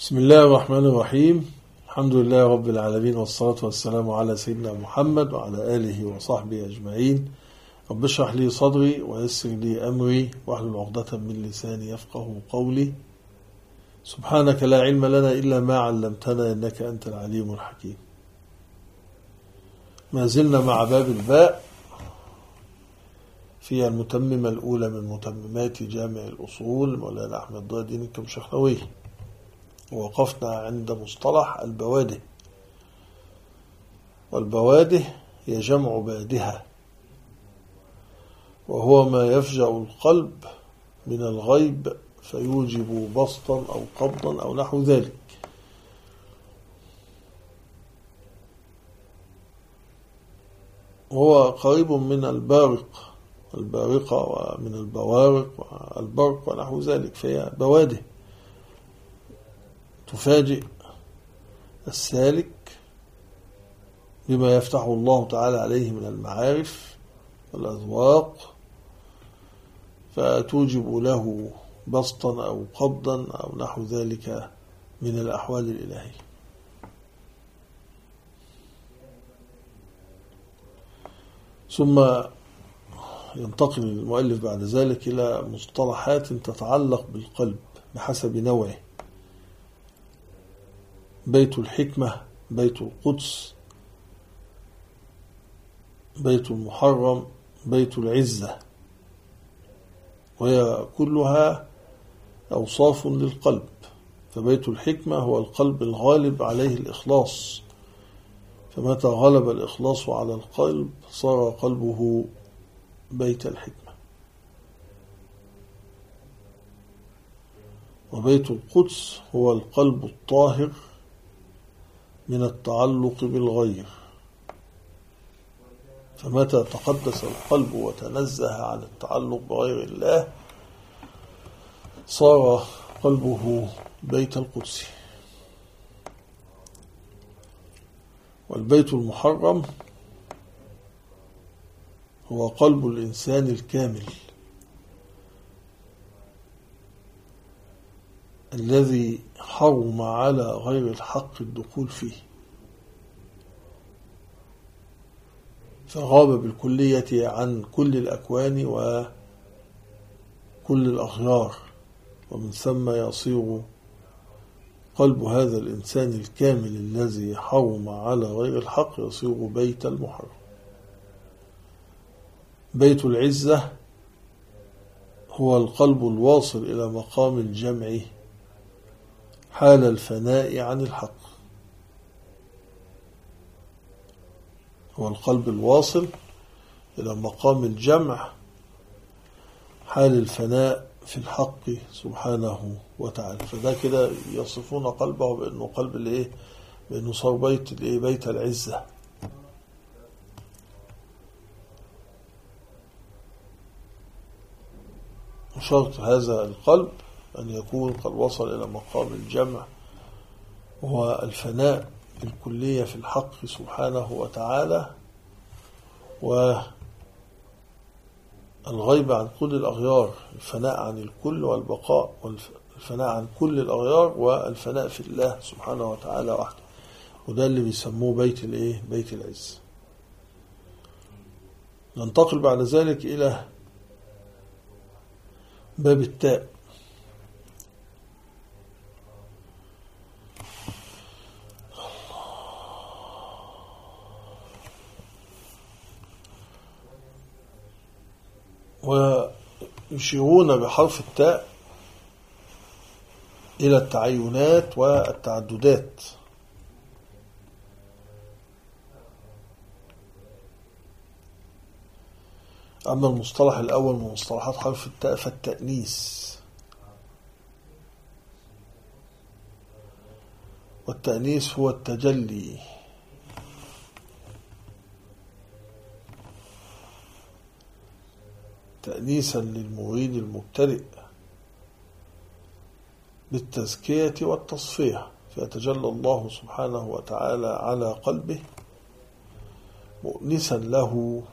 بسم الله الرحمن الرحيم. الحمد لله رب العالمين، والصلاة والسلام على سيدنا محمد وعلى آله وصحبه أجمعين. رب اشرح لي صدري ويسر لي أمري واحلل عقدة من لساني يفقه قولي. سبحانك لا علم لنا إلا ما علمتنا إنك أنت العليم الحكيم. ما زلنا مع باب الباء في المتممة الأولى من متممات جامع الأصول مولانا أحمد ضياء الدين الكمشخنوي، ووقفنا عند مصطلح البواده. والبواده هي جمع بادها، وهو ما يفجأ القلب من الغيب فيوجب بسطا أو قبضا أو نحو ذلك. وهو قريب من البارقة ومن البوارق والبرق ونحو ذلك، فهي بواده تفاجئ السالك بما يفتح الله تعالى عليه من المعارف والأذواق، فتوجب له بسطا أو قبضا أو نحو ذلك من الأحوال الإلهية. ثم ينتقل المؤلف بعد ذلك إلى مصطلحات تتعلق بالقلب بحسب نوعه: بيت الحكمة، بيت القدس، بيت المحرم، بيت العزة، وهي كلها أوصاف للقلب. فبيت الحكمة هو القلب الغالب عليه الإخلاص، فمتى غلب الإخلاص على القلب صار قلبه بيت الحكمة. وبيت القدس هو القلب الطاهر من التعلق بالغير، فمتى تقدس القلب وتنزه عن التعلق بغير الله صار قلبه بيت القدس. والبيت المحرم هو قلب الإنسان الكامل الذي حرم على غير الحق الدخول فيه، فغاب بالكلية عن كل الأكوان وكل الأغيار، ومن ثم يصير قلب هذا الإنسان الكامل الذي حرم على غير الحق يصير بيت المحرم. بيت العزة هو القلب الواصل إلى مقام الجمع حال الفناء عن الحق. هو القلب الواصل إلى مقام الجمع حال الفناء في الحق سبحانه وتعالى. فده كده يصفون قلبه بأنه قلب الايه، بأنه صار بيت الايه، بيت العزة. وشرط هذا القلب أن يكون قد وصل إلى مقام الجمع، وهو الفناء بالكلية في الحق سبحانه وتعالى، والغيب عن كل الأغيار، الفناء عن الكل والبقاء، والفناء عن كل الأغيار والفناء في الله سبحانه وتعالى وحده. وده اللي بيسموه بيت الايه، بيت العز. ننتقل بعد ذلك إلى باب التاء. ويشيرون بحرف التاء إلى التعينات والتعددات. أما المصطلح الأول من مصطلحات حرف التاء فالتأنيث. والتأنيث هو التجلي، تأنيسا للمريد المبتدئ بالتزكية والتصفية، فيتجلى الله سبحانه وتعالى على قلبه مؤنسا له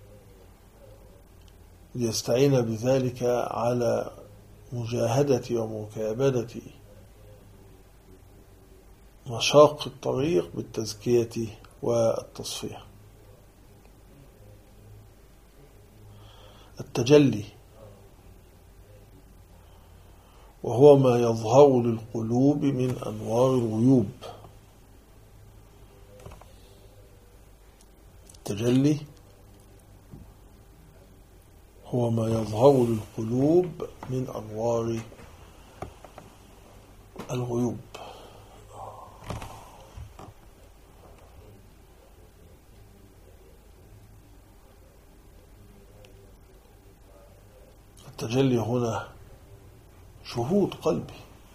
ليستعين بذلك على مجاهدة ومكابدة مشاق الطريق بالتزكية والتصفية. التجلي وهو ما يظهر للقلوب من أنوار الغيوب. التجلي هو ما يظهر للقلوب من أنوار الغيوب. التجلي هنا شهود قلبي،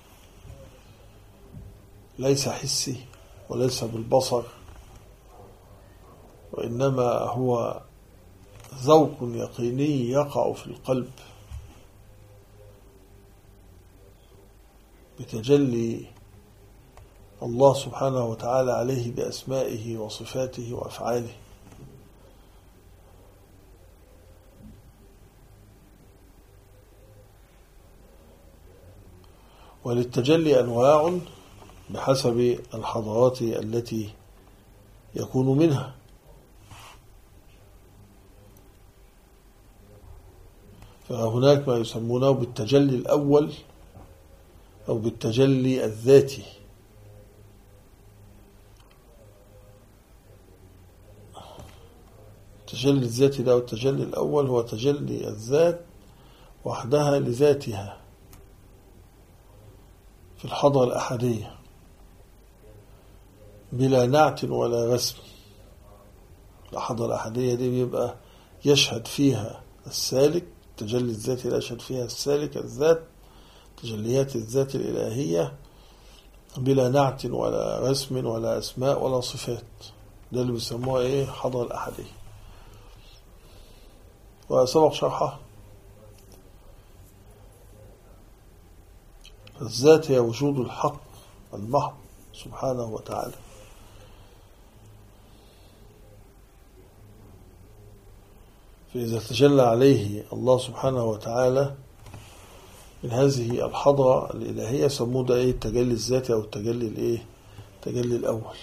ليس حسي وليس بالبصر، وإنما هو ذوق يقيني يقع في القلب بتجلي الله سبحانه وتعالى عليه بأسمائه وصفاته وأفعاله. وللتجلي أنواع بحسب الحضارات التي يكون منها. فهناك ما يسمونه بالتجلي الأول أو بالتجلي الذاتي. التجلي الذاتي ده والتجلي الأول هو تجلي الذات وحدها لذاتها في الحضرة الأحدية بلا نعت ولا رسم. الحضرة الأحدية دي بيبقى يشهد فيها السالك، التجلي الذاتي لا يشهد فيها السالك الذات، تجليات الذات الإلهية بلا نعت ولا رسم ولا أسماء ولا صفات. ده اللي بيسموها إيه؟ حضرة الأحدية، وسبق شرحها. الذات هي وجود الحق المحض سبحانه وتعالى. فإذا تجلى عليه الله سبحانه وتعالى من هذه الحضرة الإلهية سموه ده إيه؟ التجلي الذاتي أو التجلي الإيه؟ التجلي الأول.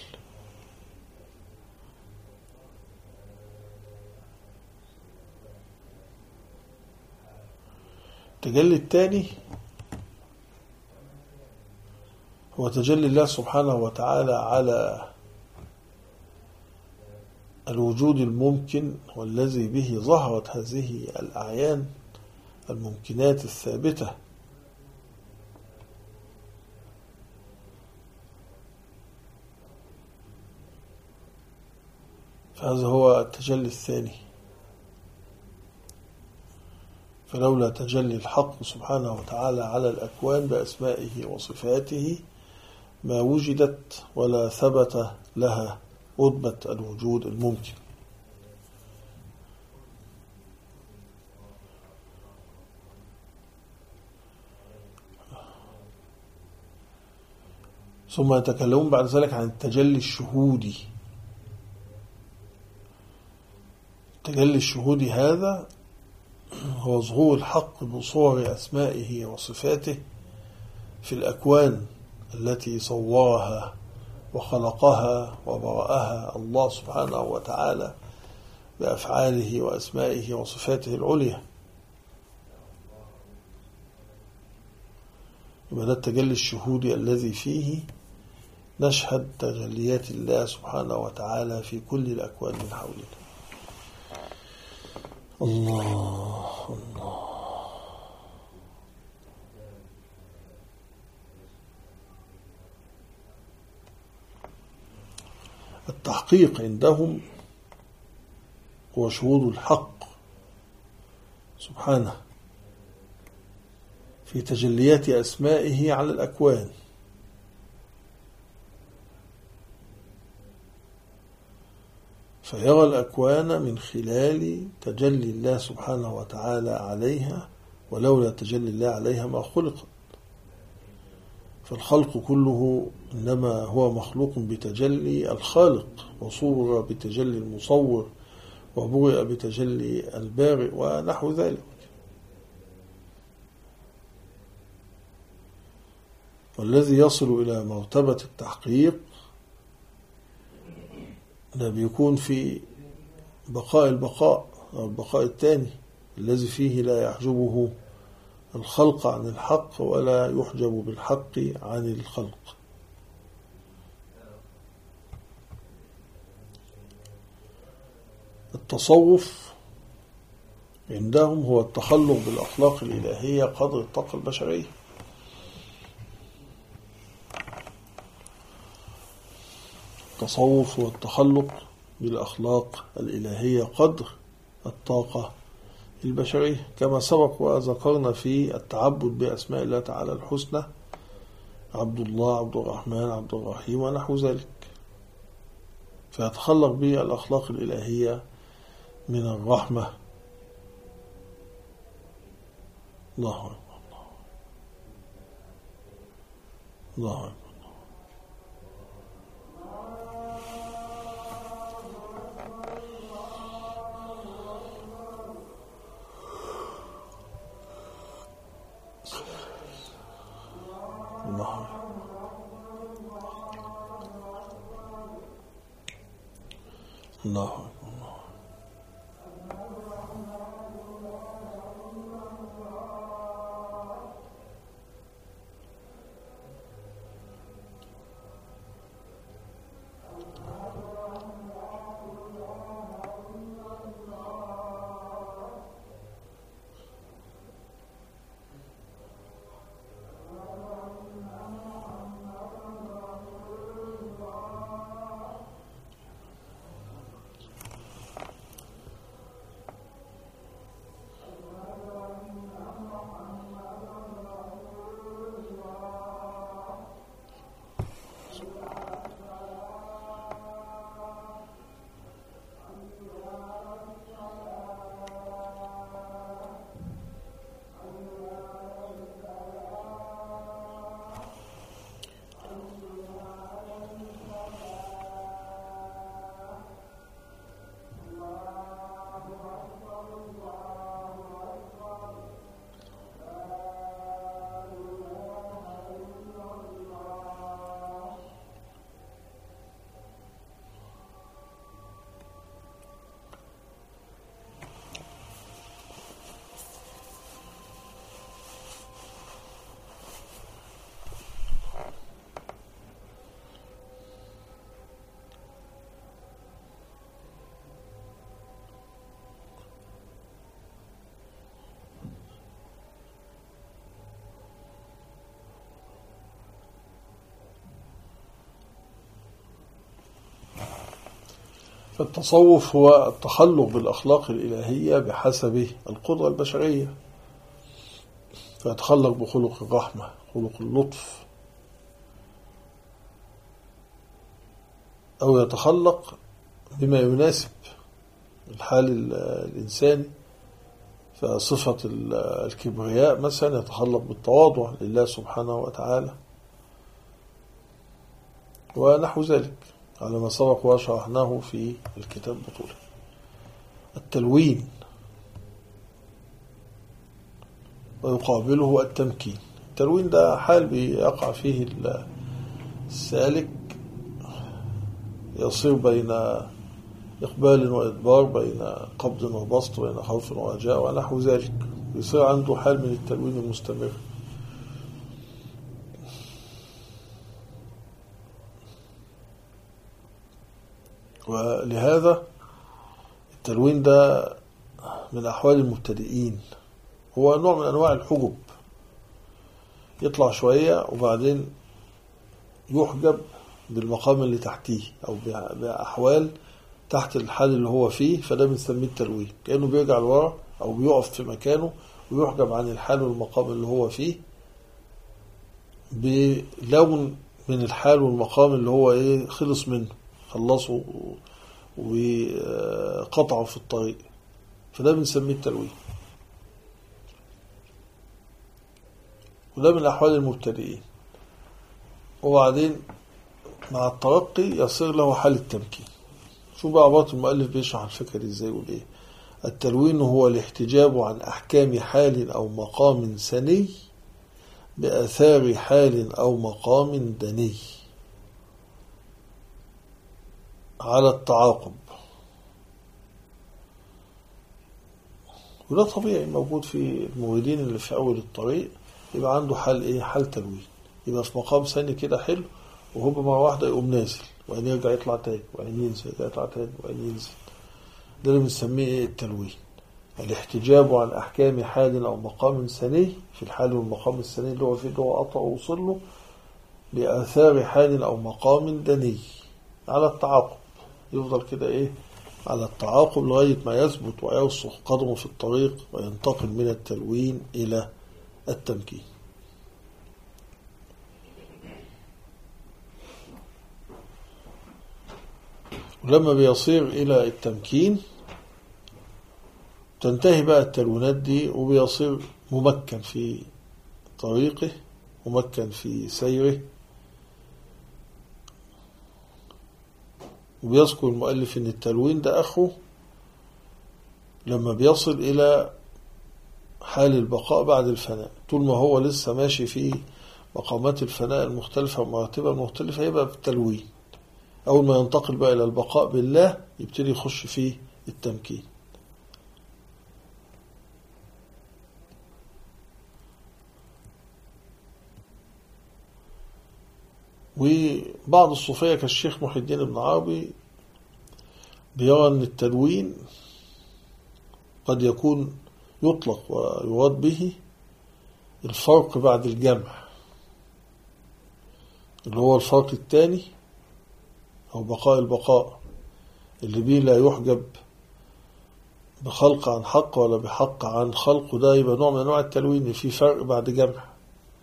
التجلي الثاني هو تجلي الله سبحانه وتعالى على الوجود الممكن، والذي به ظهرت هذه الأعيان الممكنات الثابتة. فهذا هو التجلي الثاني. فلولا تجلي الحق سبحانه وتعالى على الأكوان بأسمائه وصفاته ما وجدت ولا ثبت لها رتبة الوجود الممكن. ثم يتكلمون بعد ذلك عن التجلي الشهودي. التجلي الشهودي هذا هو ظهور الحق بصور أسمائه وصفاته في الأكوان التي صورها وخلقها وبرأها الله سبحانه وتعالى بأفعاله وأسمائه وصفاته العليا. يبقى ده التجلي الشهودي الذي فيه نشهد تجليات الله سبحانه وتعالى في كل الأكوان من حولنا. الله الله. التحقيق عندهم هو شهود الحق سبحانه في تجليات أسمائه على الأكوان، فيرى الأكوان من خلال تجلي الله سبحانه وتعالى عليها، ولولا تجلي الله عليها ما خلقت. فالخلق كله إنما هو مخلوق بتجلي الخالق، وصور بتجلي المصور، وبرئ بتجلي البارئ ونحو ذلك. والذي يصل إلى مرتبة التحقيق ده بيكون في بقاء البقاء أو البقاء الثاني الذي فيه لا يحجبه الخلق عن الحق ولا يحجب بالحق عن الخلق. التصوف عندهم هو التخلق بالأخلاق الإلهية قدر الطاقة البشرية. التصوف هو التخلق بالأخلاق الإلهية قدر الطاقة البشرية، كما سبق وذكرنا في التعبد بأسماء الله تعالى الحسنى: عبد الله، عبد الرحمن، عبد الرحيم ونحو ذلك. فيتخلق به الأخلاق الإلهية من الرحمة. الله أكبر، الله أكبر. الله الله. فالتصوف هو التخلق بالأخلاق الإلهية بحسب القدرة البشرية، فيتخلق بخلق الرحمة، خلق اللطف، أو يتخلق بما يناسب الحال الإنساني. فصفة الكبرياء مثلا يتخلق بالتواضع لله سبحانه وتعالى ونحو ذلك، على ما سبق وشرحناه في الكتاب بطوله. التلوين ويقابله التمكين. التلوين ده حال بيقع فيه السالك، يصير بين إقبال وإدبار، بين قبض وبسط، بين خوف ورجاء ونحو ذلك، يصير عنده حال من التلوين المستمر. ولهذا التلوين ده من أحوال المبتدئين، هو نوع من أنواع الحجب، يطلع شوية وبعدين يحجب بالمقام اللي تحتيه أو بأحوال تحت الحال اللي هو فيه، فده بنسميه التلوين، كأنه بيرجع لورا أو بيقف في مكانه ويحجب عن الحال والمقام اللي هو فيه بلون من الحال والمقام اللي هو خلص منه، خلصوا وقطعوا في الطريق، فده بنسميه التلوين. وده من أحوال المبتدئين. وبعدين مع الترقي يصير له حال التمكين. شوف بقى عبارة المؤلف بيشرح الفكرة دي ازاي وليه. التلوين هو الاحتجاب عن أحكام حال أو مقام سني بآثار حال أو مقام دني على التعاقب. وده طبيعي موجود في الموردين اللي في أول الطريق، يبقى عنده حال إيه؟ حال تلوين، يبقى في مقام ثاني كده حلو، وهو مرة واحدة يقوم نازل، وبعدين يرجع يطلع تاني، وبعدين ينزل، يرجع يطلع تاني، وبعدين ينزل. ده اللي بنسميه إيه؟ التلوين، الاحتجاب عن أحكام حال أو مقام ثاني في الحال والمقام الثاني اللي هو فيه اللي هو قطع ووصل له بآثار حال أو مقام دني على التعاقب. يفضل كده إيه؟ على التعاقب لغاية ما يثبت ويرسخ قدمه في الطريق وينتقل من التلوين إلى التمكين. ولما بيصير إلى التمكين تنتهي بقى التلوينات دي، وبيصير ممكن في طريقه، ممكن في سيره. وبيذكر المؤلف ان التلوين ده اخره لما بيصل الى حال البقاء بعد الفناء. طول ما هو لسه ماشي في مقامات الفناء المختلفة ومراتبها المختلفة يبقى بالتلوين. اول ما ينتقل بقى الى البقاء بالله يبتدي يخش في التمكين. وبعض الصوفية كالشيخ محي الدين ابن عربي بيرى أن التلوين قد يكون يطلق ويراد به الفرق بعد الجمع، اللي هو الفرق الثاني أو بقاء البقاء اللي بيه لا يحجب بخلق عن حق ولا بحق عن خلق. ده يبقى نوع من أنواع التلوين، في فرق بعد جمع،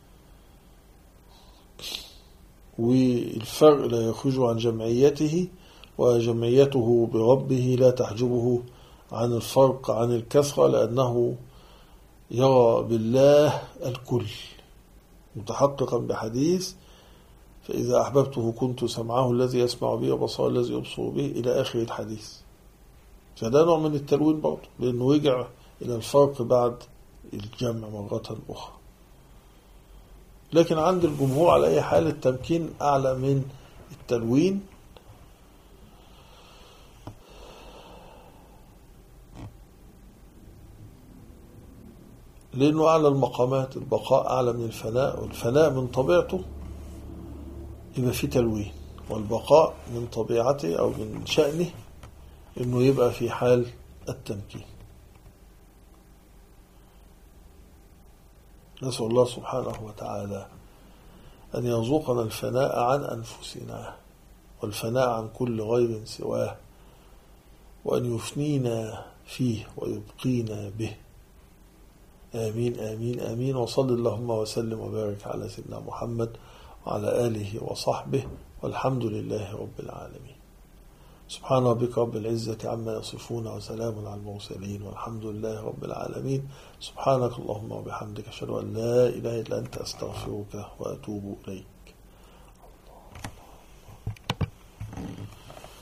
والفرق لا يخرج عن جمعيته، وجمعيته بربه لا تحجبه عن الفرق عن الكثرة، لأنه يرى بالله الكل متحققا بحديث فإذا أحببته كنت سمعه الذي يسمع به وبصره الذي يبصر به إلى آخر الحديث. فده نوع من التلوين برضه، لأنه يرجع إلى الفرق بعد الجمع مرة أخرى. لكن عند الجمهور على أي حال التمكين أعلى من التلوين، لأنه أعلى المقامات. البقاء أعلى من الفناء، والفناء من طبيعته يبقى فيه تلوين، والبقاء من طبيعته أو من شأنه إنه يبقى في حال التمكين. نسأل الله سبحانه وتعالى أن يرزقنا الفناء عن أنفسنا والفناء عن كل غير سواه، وأن يفنينا فيه ويبقينا به. آمين آمين آمين. وصل اللهم وسلم وبارك على سيدنا محمد وعلى آله وصحبه، والحمد لله رب العالمين. سبحان ربك رب العزة عما يصفون، وسلام على المرسلين، والحمد لله رب العالمين. سبحانك اللهم وبحمدك، أشهد أن لا إله إلا أنت، أستغفرك وأتوب إليك.